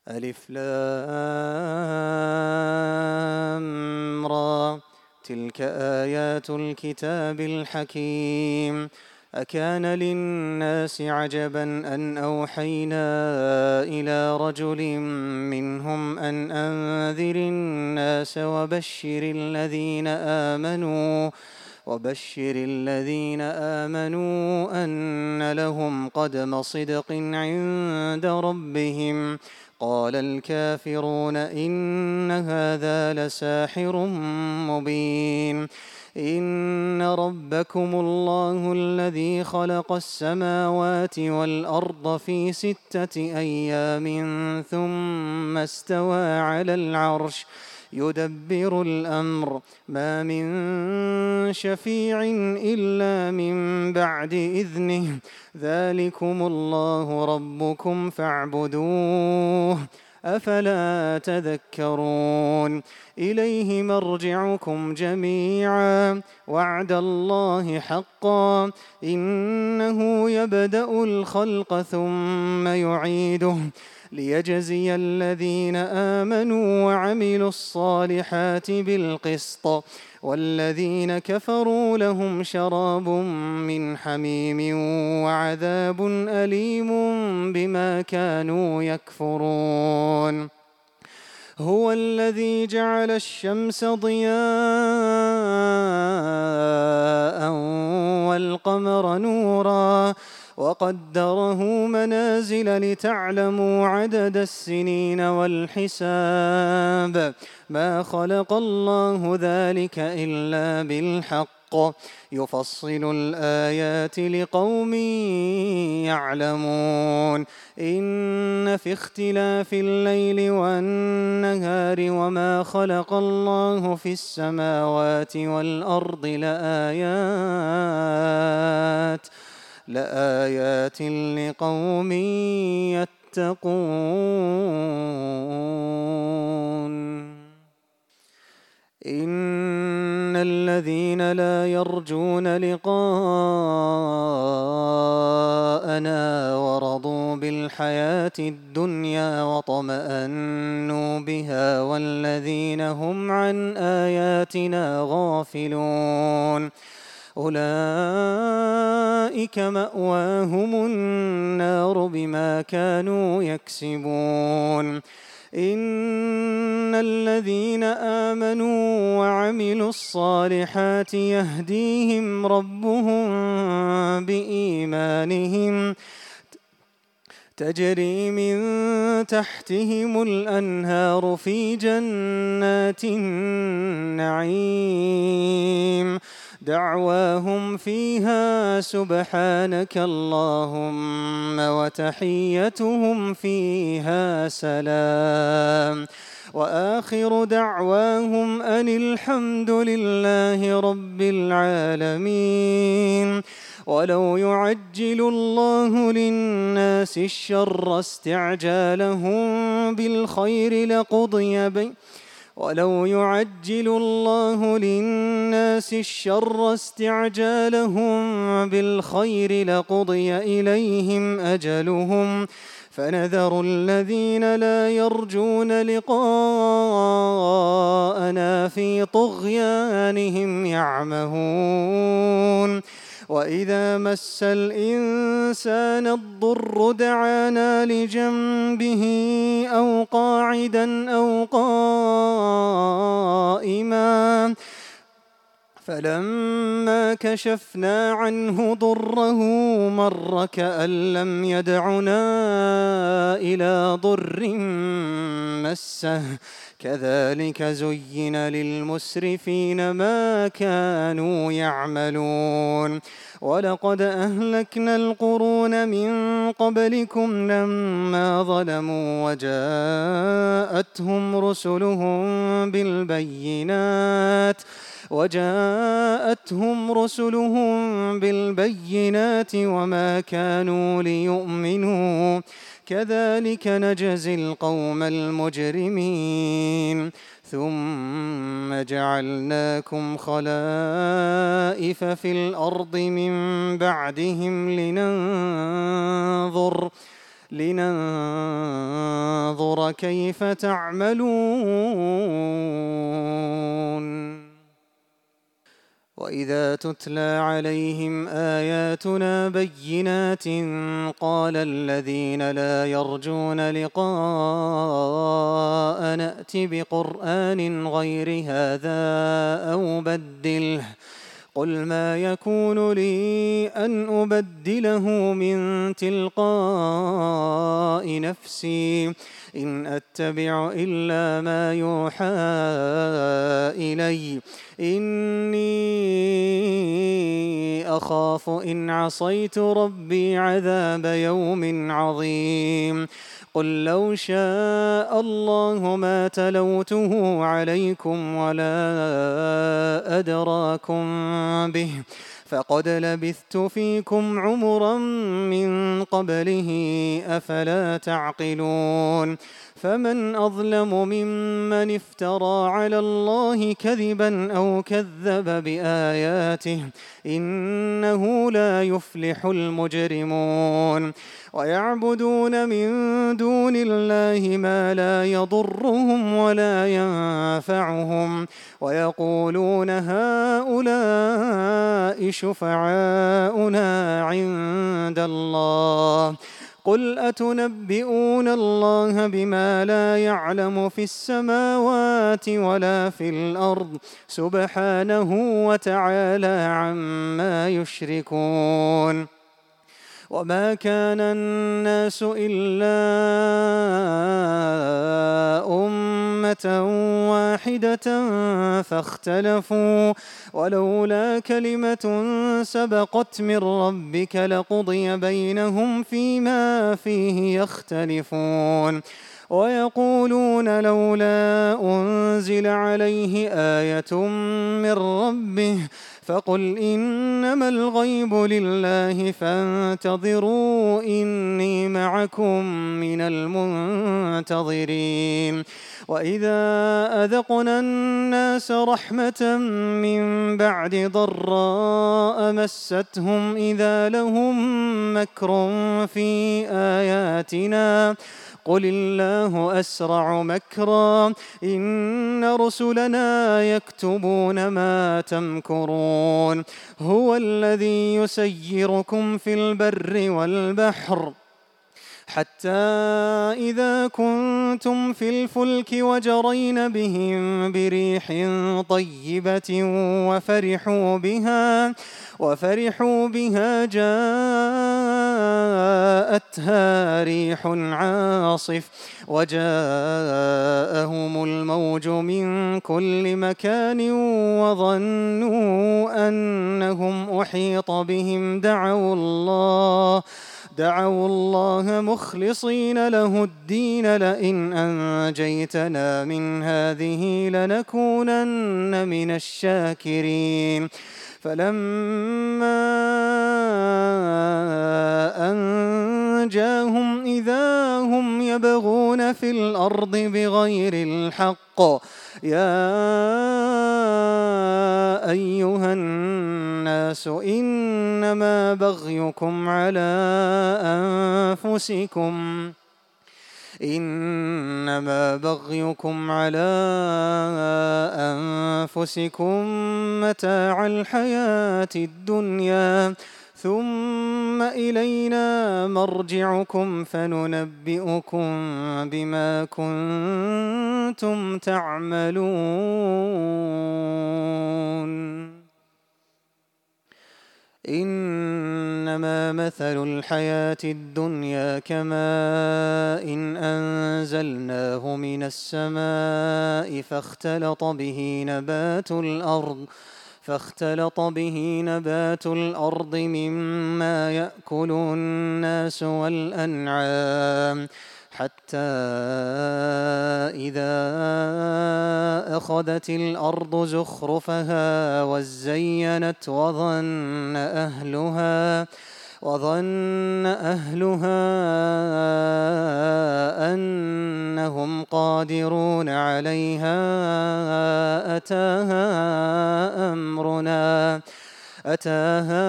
ألف لام را تلك آيات الكتاب الحكيم أكان للناس عجبا أن أوحينا إلى رجل منهم أن أنذر الناس وبشر الذين آمنوا أن لهم قدم صدق عند ربهم قال الكافرون إن هذا لساحر مبين إن ربكم الله الذي خلق السماوات والأرض في 6 أيام ثم استوى على العرش يدبر الأمر ما من شفيع إلا من بعد إذنه ذلكم الله ربكم فاعبدوه أفلا تذكرون إليه مرجعكم جميعا وعد الله حقا إنه يبدأ الخلق ثم يعيده ليجزي الذين آمنوا وعملوا الصالحات بالقسط والذين كفروا لهم شراب من حميم وعذاب أليم بما كانوا يكفرون هو الذي جعل الشمس ضياء والقمر نورا وقدره منازل لتعلموا عدد السنين والحساب ما خلق الله ذلك إلا بالحق يفصل الآيات لقوم يعلمون إن في اختلاف الليل والنهار وما خلق الله في السماوات والأرض لآيات لقوم يتقون إن الذين لا يرجون لقاءنا ورضوا بالحياة الدنيا وطمأنوا بها والذين هم عن آياتنا غافلون أولئك مأواهم النار بما كانوا يكسبون إن الذين آمنوا وعملوا الصالحات يهديهم ربهم بإيمانهم تجري من تحتهم الأنهار في جنات النعيم دعواهم فيها سبحانك اللهم وتحيتهم فيها سلام وآخر دعواهم أن الحمد لله رب العالمين ولو يعجل الله للناس الشر استعجالهم بالخير لقضي إليهم أجلهم فنذر الذين لا يرجون لقاءنا في طغيانهم يعمهون وإذا مس الإنسان الضر دعانا لجنبه أو قاعدا أو قائما فلما كشفنا عنه ضره مر كأن لم يدعنا إلى ضر مسه كذلك زين للمسرفين ما كانوا يعملون ولقد أهلكنا القرون من قبلكم لما ظلموا وجاءتهم رسلهم بالبينات وما كانوا ليؤمنوا كذلك نجزي القوم المجرمين ثم جعلناكم خلائف في الأرض من لننظر فانظر كيف تعملون. وإذا تتلى عليهم آياتنا بينات قال الذين لا يرجون لقاء نأت بقرآن غير هذا أو بدله قل ما يكون لي أن أبدله من تلقاء نفسي إن أتبع إلا ما يوحى إلي إني أخاف إن عصيت ربي عذاب يوم عظيم قل لو شاء الله ما تلوته عليكم ولا أدراكم به فقد لبثت فيكم عمرا من قبله أفلا تعقلون فمن أظلم ممن افترى على الله كذبا أو كذب بآياته إنه لا يفلح المجرمون ويعبدون من دون الله ما لا يضرهم ولا ينفعهم ويقولون هؤلاء شفعاؤنا عند الله قل أتنبئون الله بما لا يعلم في السماوات ولا في الأرض سبحانه وتعالى عما يشركون وما كان الناس إلا أمة واحدة فاختلفوا ولولا كلمة سبقت من ربك لقضي بينهم فيما فيه يختلفون ويقولون لولا أنزل عليه آية من ربه فقل إنما الغيب لله فانتظروا إني معكم من المنتظرين وإذا أذقنا الناس رحمة من بعد ضراء مستهم إذا لهم مكر في آياتنا قل الله أسرع مكرا إن رسلنا يكتبون ما تمكرون هو الذي يسيركم في البر والبحر حتى إذا كنتم في الفلك وجرين بهم بريح طيبة وفرحوا بها جاءتها ريح عاصف وجاءهم الموج من كل مكان وظنوا أنهم أحيط بهم دعوا الله مخلصين له الدين لئن أنجيتنا من هذه لنكونن من الشاكرين فلما أنجاهم إذا هم يبغون في الأرض بغير الحق يا أيها الناس إنما بغيكم على أنفسكم متاع الحياة الدنيا ثم إلينا مرجعكم فننبئكم بما كنتم تعملون إنما مثل الحياة الدنيا كماء إن أنزلناه من السماء فاختلط به نبات الأرض مما يأكل الناس والأنعام حتى إذا أخذت الأرض زخرفها وزينت وظن أهلها أنهم قادرون عليها أتاها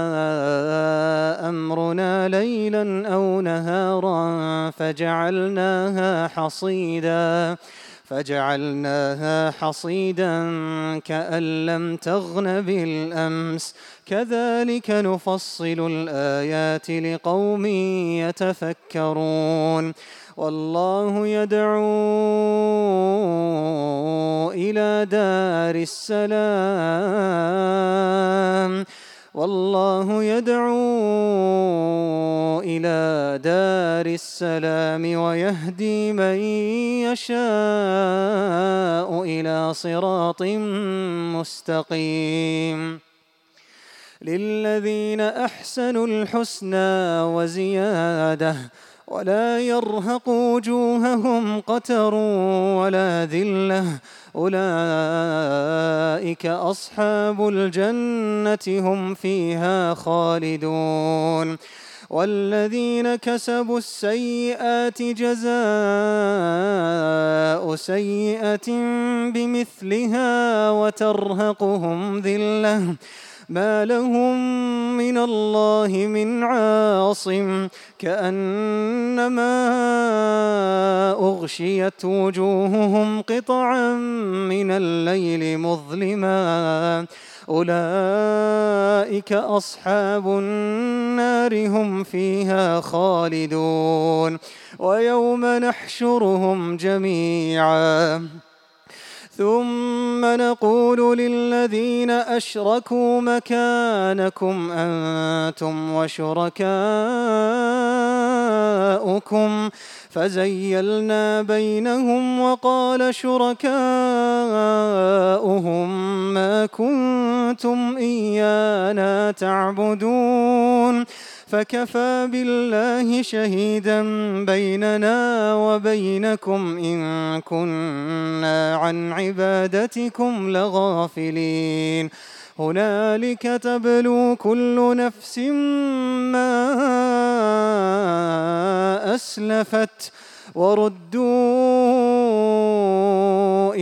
أمرنا ليلا أو نهارا فجعلناها حصيدا كأن لم تغن بالأمس كذلك نفصل الآيات لقوم يتفكرون والله يدعو إلى دار السلام ويهدي من يشاء إلى صراط مستقيم للذين أحسنوا الحسنى وزيادة ولا يرهق وجوههم قتر ولا ذلة أولئك أصحاب الجنة هم فيها خالدون والذين كسبوا السيئات جزاء سيئة بمثلها وترهقهم ذلة ما لهم من الله من عاصم كأنما أغشيت وجوههم قطعا من الليل مظلما أولئك أصحاب النار هم فيها خالدون ويوم نحشرهم جميعا ثم نقول للذين أشركوا مكانكم أنتم وشركاؤكم فزيلنا بينهم وقال شركاؤهم ما كنتم إيانا تعبدون فكفى بالله شهيدا بيننا وبينكم إن كنا عن عبادتكم لغافلين هنالك تبلو كل نفس ما أسلفت وردوا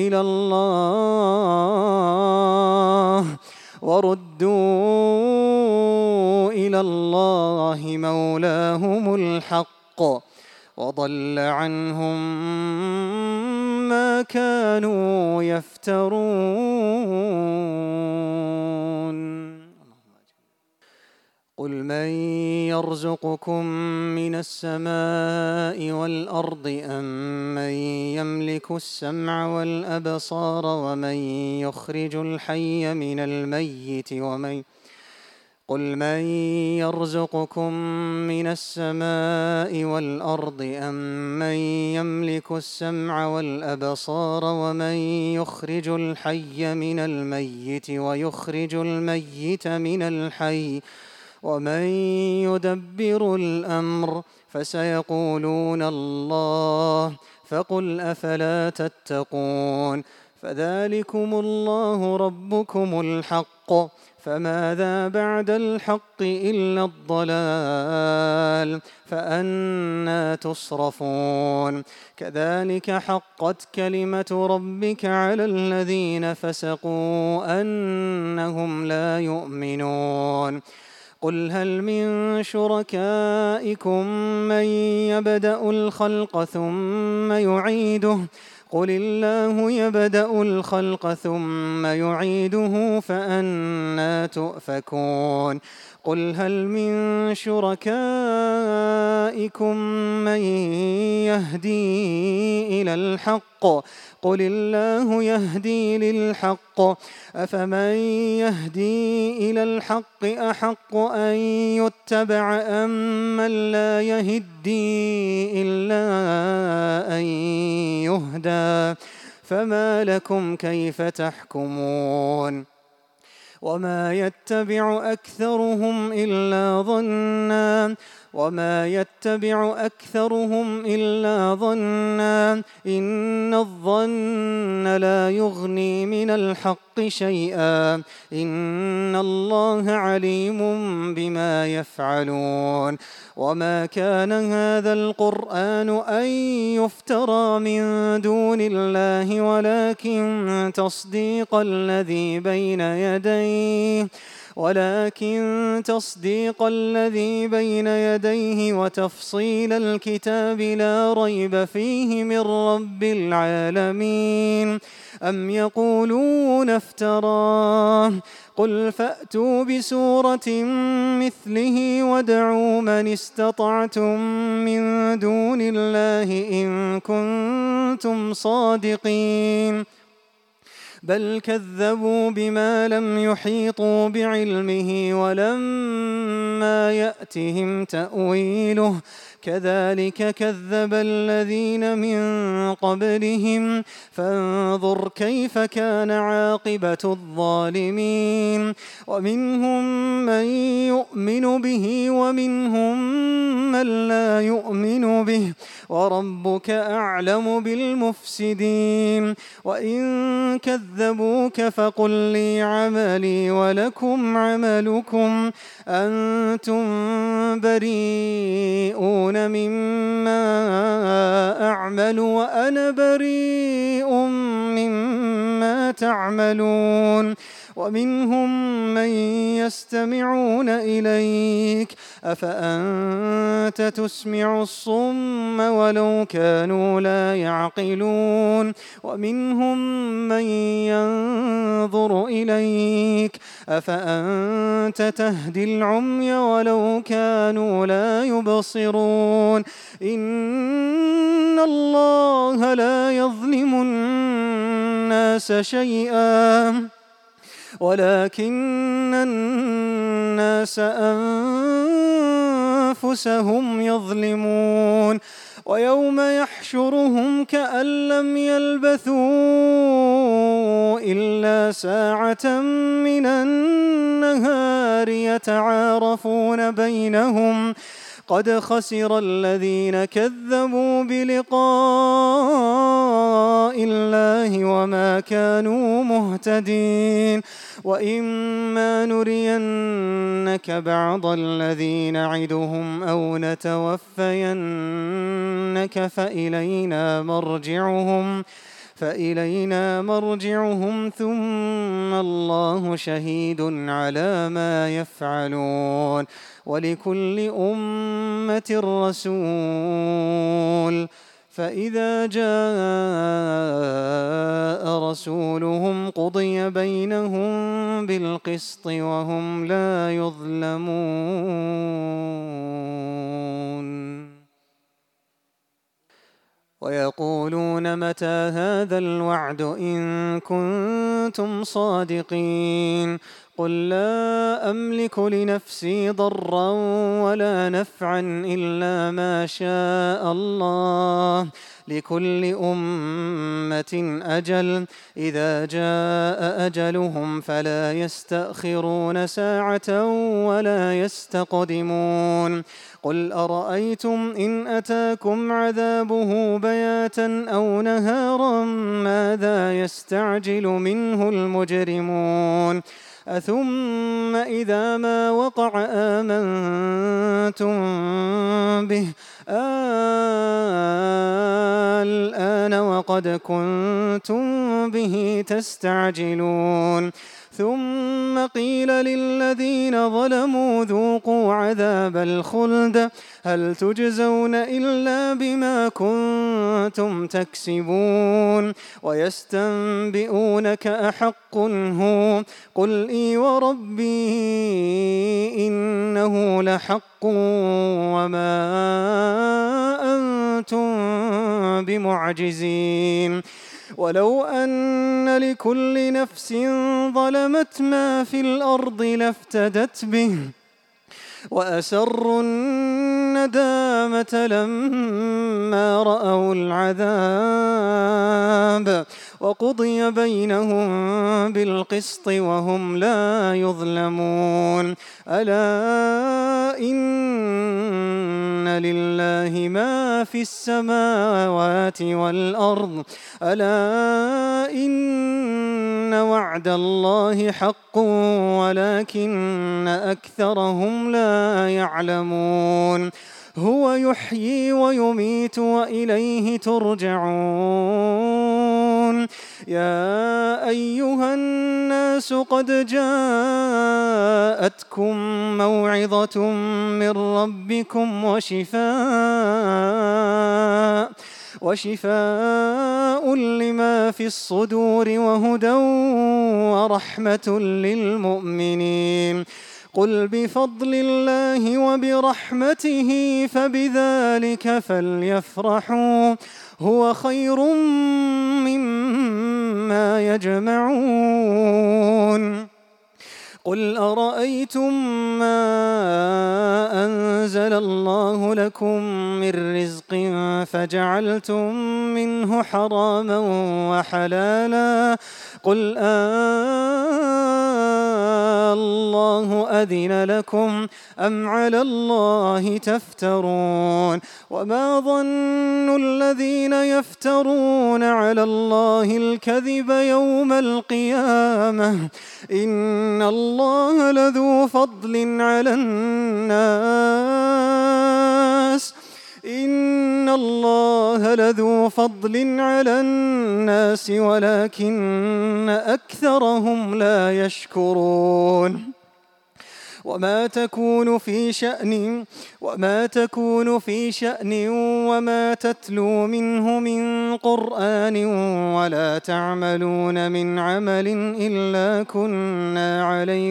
إلى الله مولاهم الحق وضل عنهم ما كانوا يفترون قل من يرزقكم من السماء والأرض أم من يملك السمع والأبصار ومن يخرج الحي من الميت قل من يرزقكم من السماء والأرض أم من يملك السمع والأبصار ومن يخرج الحي من الميت ويخرج الميت من الحي ومن يدبر الأمر فسيقولون الله فقل أفلا تتقون فذلكم الله ربكم الحق فماذا بعد الحق إلا الضلال فأنى تصرفون كذلك حقت كلمة ربك على الذين فسقوا أنهم لا يؤمنون قل هل من شركائكم من يبدأ الخلق ثم يعيده قل الله يبدأ الخلق ثم يعيده فأنى تؤفكون قل هل من شركائكم من يهدي إلى الحق قل الله يهدي للحق أفمن يهدي إلى الحق أحق أن يتبع أم من لا يهدي إلا أن يهدى فما لكم كيف تحكمون وما يتبع أكثرهم إلا ظنا إن الظن لا يغني من الحق شيئا إن الله عليم بما يفعلون وما كان هذا القرآن أن يفترى من دون الله ولكن تصديق الذي بين يديه ولكن تصديق الذي بين يديه وتفصيل الكتاب لا ريب فيه من رب العالمين. أم يقولون افتراه قل فأتوا بسورة مثله وادعوا من استطعتم من دون الله إن كنتم صادقين بل كذبوا بما لم يحيطوا بعلمه ولما يأتهم تأويله كذلك كذب الذين من قبلهم فانظر كيف كان عاقبة الظالمين. ومنهم من يؤمن به ومنهم من لا يؤمن به وربك أعلم بالمفسدين. وإن كذبوك فقل لي عملي ولكم عملكم أنتم بريئون مما أعمل وأنا بريء مما تعملون. ومنهم من يستمعون إليك أفأنت تسمع الصم ولو كانوا لا يعقلون. ومنهم من ينظر إليك أفأنت تهدي العمي ولو كانوا لا يبصرون. إن الله لا يظلم الناس شيئا ولكن الناس أنفسهم يظلمون. ويوم يحشرهم كأن لم يلبثوا إلا ساعة من النهار يتعارفون بينهم قد خسر الذين كذبوا بلقاء الله وما كانوا مهتدين. وإما نرينك بعض الذي نعدهم أو نتوفينك فإلينا مرجعهم ثم الله شهيد على ما يفعلون. ولكل أمة رسول فإذا جاء رسولهم قضي بينهم بالقسط وهم لا يظلمون. ويقولون متى هذا الوعد إن كنتم صادقين قل لا أملك لنفسي ضرا ولا نفعا إلا ما شاء الله لكل أمة أجل إذا جاء أجلهم فلا يستأخرون ساعة ولا يستقدمون. قل أرأيتم إن أتاكم عذابه بياتا أو نهارا ماذا يستعجل منه المجرمون أثم إذا ما وقع آمنتم به الآن وقد كنتم به تستعجلون. ثم قيل للذين ظلموا ذوقوا عذاب الخلد هل تجزون إلا بما كنتم تكسبون. ويستنبئونك أحق هو قل إي وربي إنه لحق وما أنتم بمعجزين. ولو أن لكل نفس ظلمت ما في الأرض لافتدت به وأسروا الندامة لما رأوا العذاب وقضي بينهم بالقسط وهم لا يظلمون. ألا إن لله ما في السماوات والأرض ألا إن وعد الله حق ولكن أكثرهم لا يعلمون. هو يحيي ويميت وإليه ترجعون. يا أيها الناس قد جاءتكم موعظة من ربكم وشفاء لما في الصدور وهدى ورحمة للمؤمنين. قل بفضل الله وبرحمته فبذلك فليفرحوا هو خير مما يجمعون. قل أرأيتم ما أنزل الله لكم من رزق فجعلتم منه حراما وحلالا قل الله أذن لكم أم على الله تفترون. وما ظن الذين يفترون على الله الكذب يوم القيامة إن الله لذو فضل على الناس ولكن أكثرهم لا يشكرون. وما تكون في شأن وما تتلو منه من قرآن ولا تعملون من عمل إلا كنا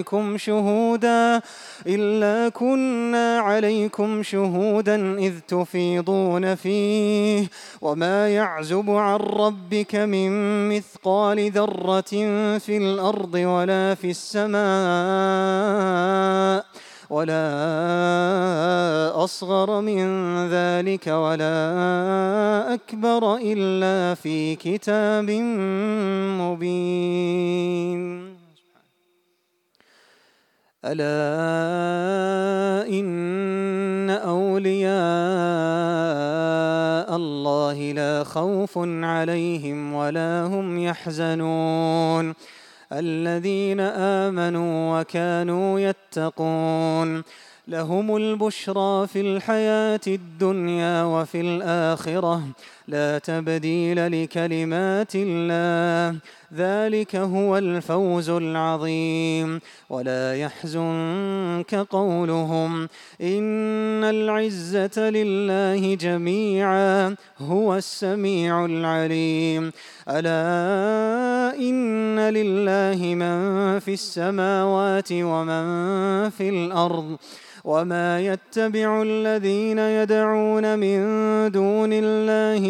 عليكم شهودا إذ تفيضون فيه وما يعزب عن ربك من مثقال ذرة في الأرض ولا في السماء ولا أصغر من ذلك ولا أكبر إلا في كتاب مبين. ألا إن أولياء الله لا خوف عليهم ولا هم يحزنون الذين آمنوا وكانوا يتقون لهم البشرى في الحياة الدنيا وفي الآخرة لا تبديل لكلمات الله ذلك هو الفوز العظيم. ولا يحزنك قولهم إن العزة لله جميعا هو السميع العليم. ألا إن لله من في السماوات ومن في الأرض وما يتبع الذين يدعون من دون الله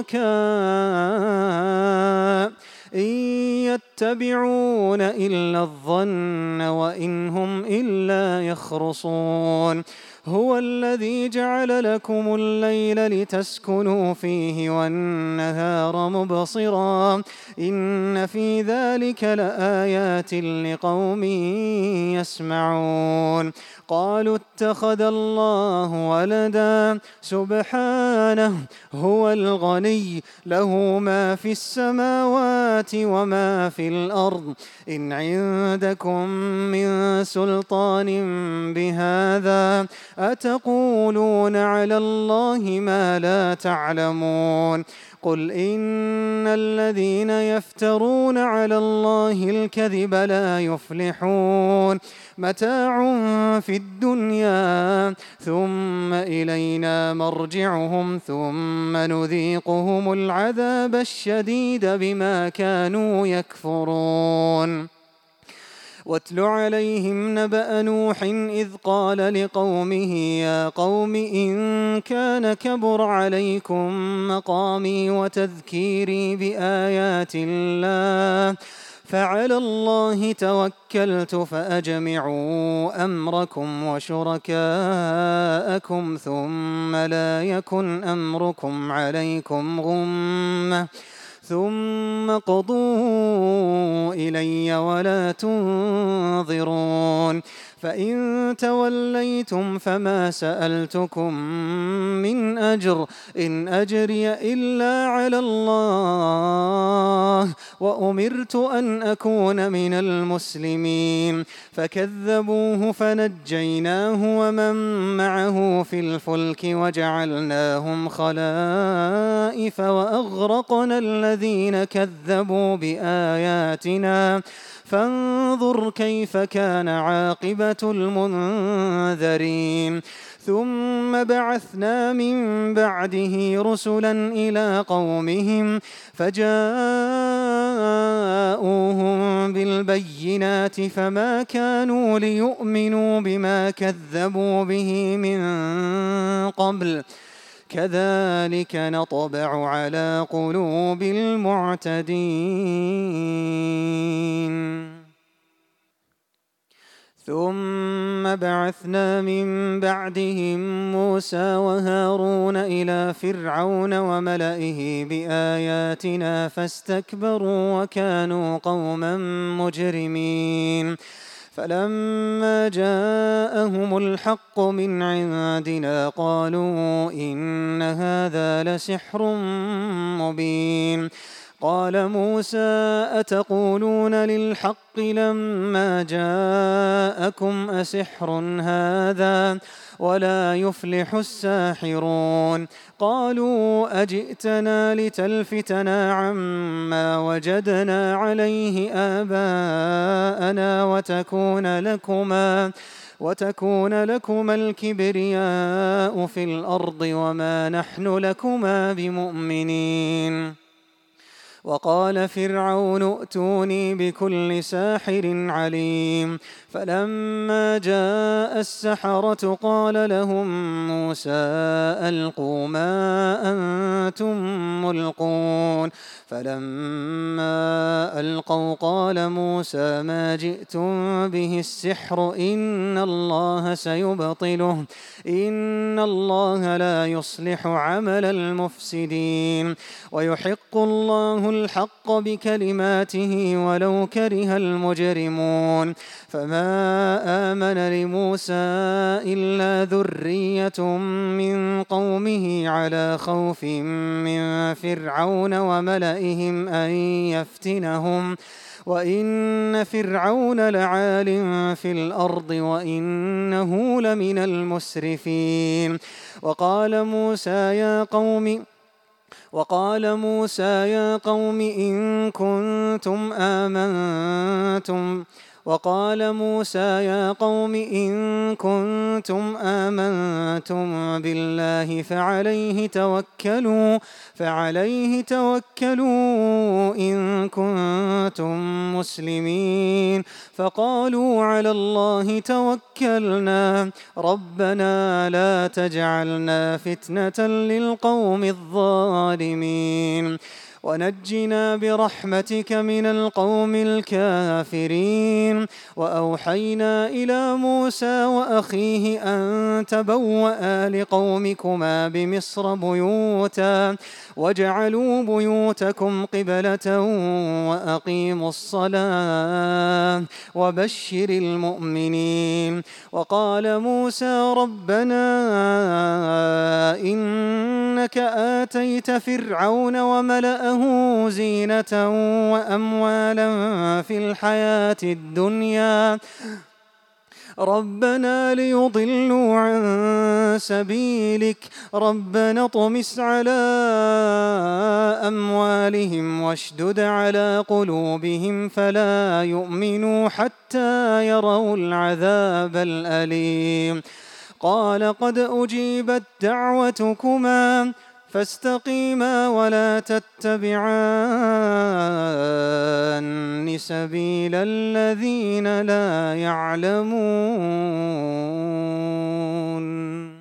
شركاء إن يتبعون إلا الظن وإن هم إلا يخرصون. هو الذي جعل لكم الليل لتسكنوا فيه والنهار مبصرا إن في ذلك لآيات لقوم يسمعون. قالوا اتخذ الله ولدا سبحانه هو الغني له ما في السماوات وما في الأرض إن عندكم من سلطان بهذا أتقولون على الله ما لا تعلمون. قل إن الذين يفترون على الله الكذب لا يفلحون متاع في الدنيا ثم إلينا مرجعهم ثم نذيقهم العذاب الشديد بما كانوا يكفرون. واتل عليهم نبأ نوح إذ قال لقومه يا قوم إن كان كبر عليكم مقامي وتذكيري بآيات الله فعلى الله توكلت فأجمعوا أمركم وشركاءكم ثم لا يكن أمركم عليكم غمة ثم قضوا إلي ولا تنظرون. فإن توليتم فما سألتكم من أجر إن أجري إلا على الله وأمرت أن أكون من المسلمين فكذبوه فنجيناه ومن معه في الفلك وجعلناهم خلائف وأغرقنا الذين كذبوا بآياتنا فانظر كيف كان عاقبة المنذرين ثم بعثنا من بعده رسلا إلى قومهم فجاءوهم بالبينات فما كانوا ليؤمنوا بما كذبوا به من قبل كذلك نطبع على قلوب المعتدين ثم بعثنا من بعدهم موسى وهارون إلى فرعون وملئه بآياتنا فاستكبروا وكانوا قوما مجرمين فلما جاءهم الحق من عندنا قالوا إن هذا لسحر مبين قال موسى أتقولون للحق لما جاءكم أسحر هذا ولا يفلح الساحرون قالوا أجئتنا لتلفتنا عما وجدنا عليه آباءنا وتكون لكما الكبرياء في الأرض وما نحن لكما بمؤمنين وقال فرعون ائتوني بكل ساحر عليم فلما جاء السحرة قال لهم موسى ألقوا ما أنتم ملقون فلما ألقوا قال موسى ما جئتم به السحر إن الله سيبطله إن الله لا يصلح عمل المفسدين ويحق الله الحق بكلماته ولو كره المجرمون فما آمن لموسى إلا ذرية من قومه على خوف من فرعون وملئهم أن يفتنهم وإن فرعون لعال في الأرض وإنه لمن المسرفين وقال موسى يا قوم إن كنتم آمنتم بالله فعليه توكلوا إن كنتم مسلمين فقالوا على الله توكلنا ربنا لا تجعلنا فتنة للقوم الظالمين ونجنا برحمتك من القوم الكافرين وأوحينا إلى موسى وأخيه أن تبوأ لقومكما بمصر بيوتا واجعلوا بيوتكم قبلة وأقيموا الصلاة وبشر المؤمنين وقال موسى ربنا إنك آتيت فرعون وملأه زينة وأموالا في الحياة الدنيا ربنا ليضلوا عن سبيلك ربنا اطمس على أموالهم واشدد على قلوبهم فلا يؤمنوا حتى يروا العذاب الأليم قال قد أجيبت دعوتكما فاستقيما ولا تتبعان سبيل الذين لا يعلمون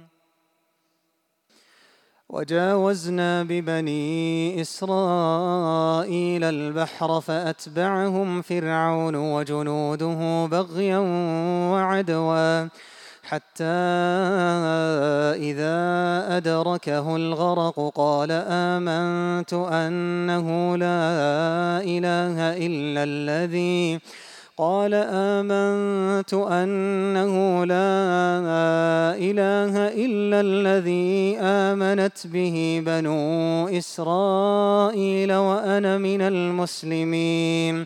وجاوزنا ببني إسرائيل البحر فأتبعهم فرعون وجنوده بغيا وعدوا حتى إذا أدركه الغرق قال آمنت أنه لا إله قال آمنت أنه لا إله إلا الذي آمنت به بنو إسرائيل وأنا من المسلمين.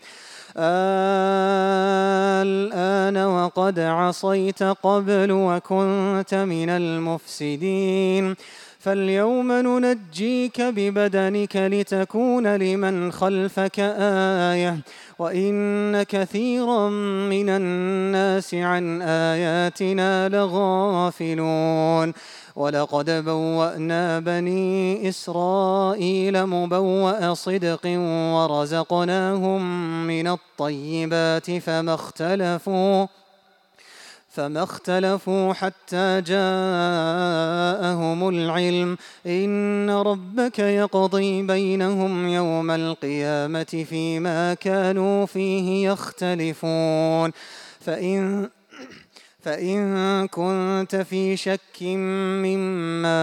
الآن وقد عصيت قبل وكنت من المفسدين فاليوم ننجيك ببدنك لتكون لمن خلفك آية وإن كثيرا من الناس عن آياتنا لغافلون. ولقد بوأنا بني إسرائيل مبوأ صدق ورزقناهم من الطيبات فما اختلفوا حتى جاءهم العلم إن ربك يقضي بينهم يوم القيامة فيما كانوا فيه يختلفون. فإن كنت في شك مما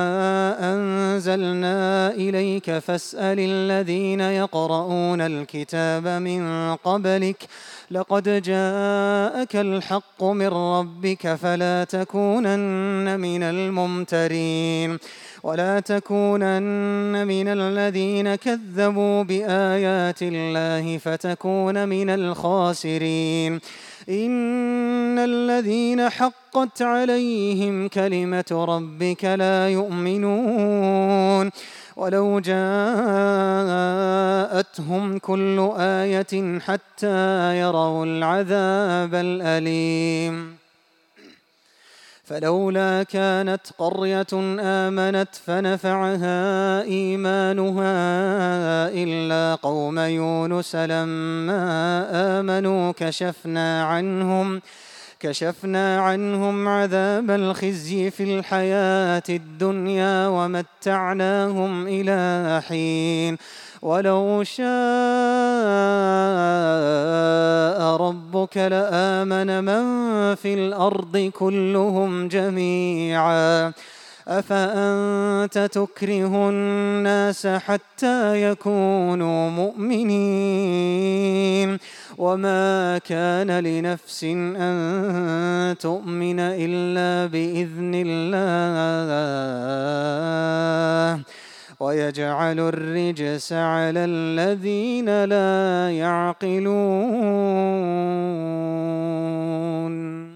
أنزلنا إليك فاسأل الذين يقرؤون الكتاب من قبلك لقد جاءك الحق من ربك فلا تكونن من الممترين ولا تكونن من الذين كذبوا بآيات الله فتكون من الخاسرين. إن الذين حقت عليهم كلمة ربك لا يؤمنون ولو جاءتهم كل آية حتى يروا العذاب الأليم. فلولا كانت قرية آمنت فنفعها إيمانها إلا قوم يونس لما آمنوا كشفنا عنهم عذاب الخزي في الحياة الدنيا ومتعناهم إلى حين ولو شاء ربك لآمن من في الأرض كلهم جميعا أفأنت تكره الناس حتى يكونوا مؤمنين وما كان لنفس أن تؤمن إلا بإذن الله ويجعل الرجس على الذين لا يعقلون.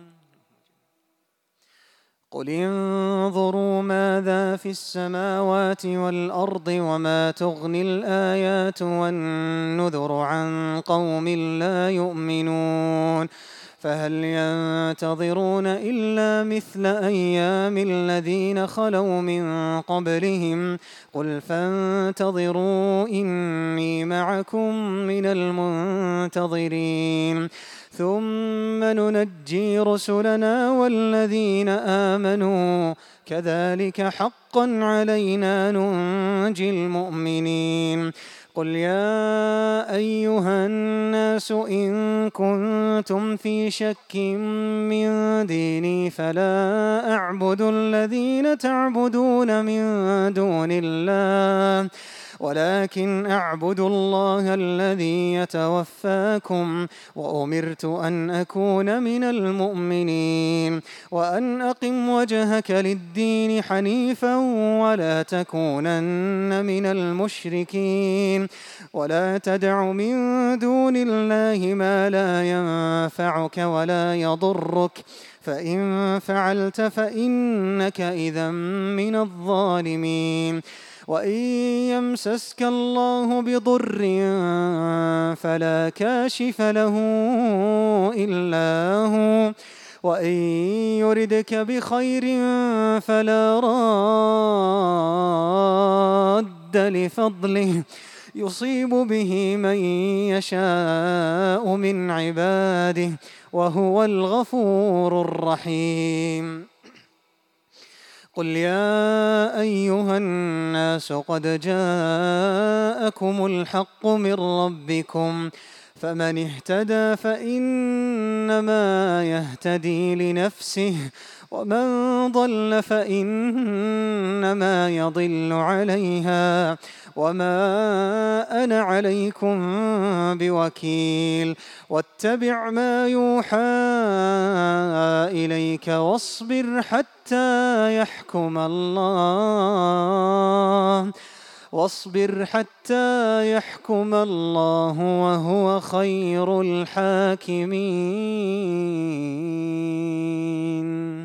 قل انظروا ماذا في السماوات والأرض وما تغني الآيات والنذر عن قوم لا يؤمنون فهل ينتظرون إلا مثل أيام الذين خلوا من قبلهم قل فانتظروا إني معكم من المنتظرين ثم ننجي رسلنا والذين آمنوا كذلك حقا علينا ننجي المؤمنين. قل يا أيها الناس إن كنتم في شك من ديني فلا أعبد الذين تعبدون من دون الله ولكن أعبد الله الذي يتوفاكم وأمرت أن أكون من المؤمنين وأن أقم وجهك للدين حنيفا ولا تكونن من المشركين ولا تدع من دون الله ما لا ينفعك ولا يضرك فإن فعلت فإنك إذا من الظالمين. وإن يمسسك الله بضر فلا كاشف له إلا هو وإن يردك بخير فلا راد لفضله يصيب به من يشاء من عباده وهو الغفور الرحيم. قل يا أيها الناس قد جاءكم الحق من ربكم فمن اهتدى فإنما يهتدي لنفسه ومن ضل فإنما يضل عليها وما أنا عليكم بوكيل واتبع ما يوحى إليك واصبر حتى يحكم الله وهو خير الحاكمين.